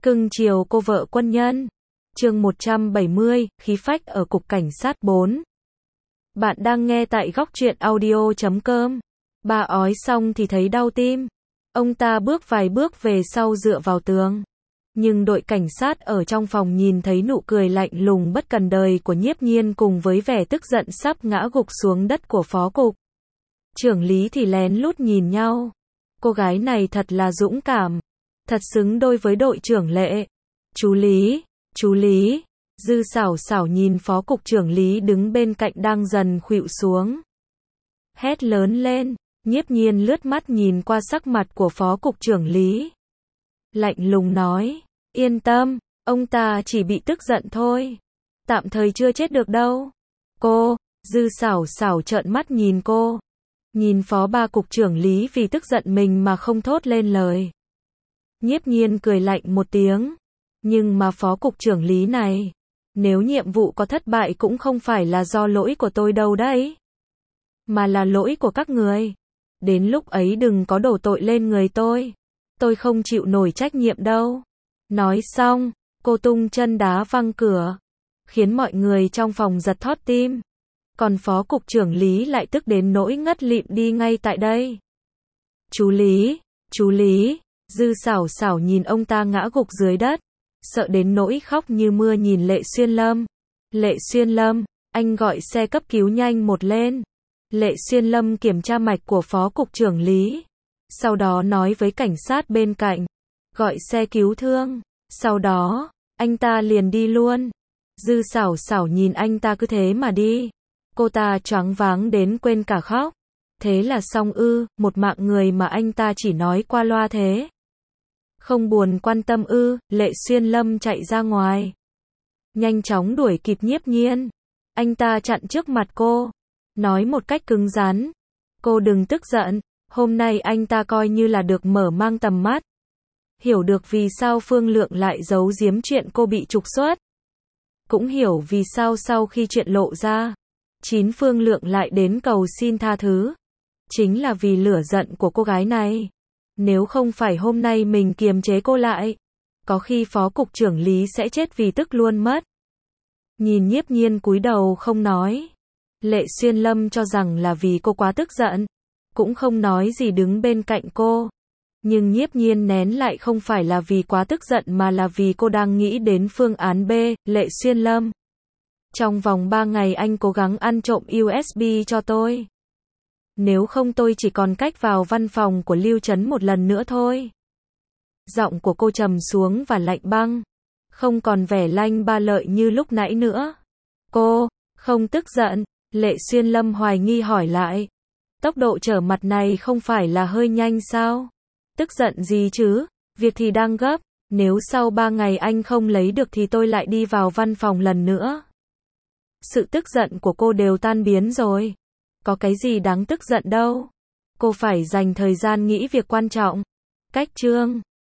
Cưng chiều cô vợ quân nhân. Chương 170, khí phách ở cục cảnh sát 4. Bạn đang nghe tại góc truyện audio.com. Bà ói xong thì thấy đau tim. Ông ta bước vài bước về sau dựa vào tường. Nhưng đội cảnh sát ở trong phòng nhìn thấy nụ cười lạnh lùng bất cần đời của Nhiếp Nhiên cùng với vẻ tức giận sắp ngã gục xuống đất của phó cục trưởng lý thì lén lút nhìn nhau. Cô gái này thật là dũng cảm. Thật xứng đôi với đội trưởng Lệ. Chú Lý, Dư xảo xảo nhìn phó cục trưởng Lý đứng bên cạnh đang dần khuỵu xuống. Hét lớn lên, Nhiếp Nhiên lướt mắt nhìn qua sắc mặt của phó cục trưởng Lý. Lạnh lùng nói, yên tâm, ông ta chỉ bị tức giận thôi. Tạm thời chưa chết được đâu. Cô, Dư xảo xảo trợn mắt nhìn cô. Nhìn phó ba cục trưởng Lý vì tức giận mình mà không thốt lên lời. Nhiếp Nhiên cười lạnh một tiếng. Nhưng mà phó cục trưởng Lý này, nếu nhiệm vụ có thất bại cũng không phải là do lỗi của tôi đâu đấy. Mà là lỗi của các người. Đến lúc ấy đừng có đổ tội lên người tôi. Tôi không chịu nổi trách nhiệm đâu. Nói xong, cô tung chân đá văng cửa. Khiến mọi người trong phòng giật thót tim. Còn phó cục trưởng Lý lại tức đến nỗi ngất lịm đi ngay tại đây. Chú Lý, Dư xảo xảo nhìn ông ta ngã gục dưới đất. Sợ đến nỗi khóc như mưa nhìn Lệ Xuyên Lâm. Lệ Xuyên Lâm, anh gọi xe cấp cứu nhanh một lên. Lệ Xuyên Lâm kiểm tra mạch của phó cục trưởng Lý. Sau đó nói với cảnh sát bên cạnh. Gọi xe cứu thương. Sau đó, anh ta liền đi luôn. Dư xảo xảo nhìn anh ta cứ thế mà đi. Cô ta choáng váng đến quên cả khóc. Thế là xong ư, một mạng người mà anh ta chỉ nói qua loa thế. Không buồn quan tâm ư, Lệ Xuyên Lâm chạy ra ngoài. Nhanh chóng đuổi kịp Nhiếp Nhiên. Anh ta chặn trước mặt cô. Nói một cách cứng rắn. Cô đừng tức giận, hôm nay anh ta coi như là được mở mang tầm mắt. Hiểu được vì sao Phương Lượng lại giấu giếm chuyện cô bị trục xuất. Cũng hiểu vì sao sau khi chuyện lộ ra, Phương Lượng lại đến cầu xin tha thứ. Chính là vì lửa giận của cô gái này. Nếu không phải hôm nay mình kiềm chế cô lại, có khi phó cục trưởng Lý sẽ chết vì tức luôn mất. Nhìn Nhiếp Nhiên cúi đầu không nói. Lệ Xuyên Lâm cho rằng là vì cô quá tức giận, cũng không nói gì đứng bên cạnh cô. Nhưng Nhiếp Nhiên nén lại không phải là vì quá tức giận mà là vì cô đang nghĩ đến phương án B. Lệ Xuyên Lâm, trong vòng 3 ngày anh cố gắng ăn trộm USB cho tôi. Nếu không tôi chỉ còn cách vào văn phòng của Lưu Trấn một lần nữa thôi. Giọng của cô trầm xuống và lạnh băng. Không còn vẻ lanh ba lợi như lúc nãy nữa. Cô, không tức giận. Lệ Xuyên Lâm hoài nghi hỏi lại. Tốc độ trở mặt này không phải là hơi nhanh sao? Tức giận gì chứ? Việc thì đang gấp. Nếu sau 3 ngày anh không lấy được thì tôi lại đi vào văn phòng lần nữa. Sự tức giận của cô đều tan biến rồi. Có cái gì đáng tức giận đâu. Cô phải dành thời gian nghĩ việc quan trọng. Cách chương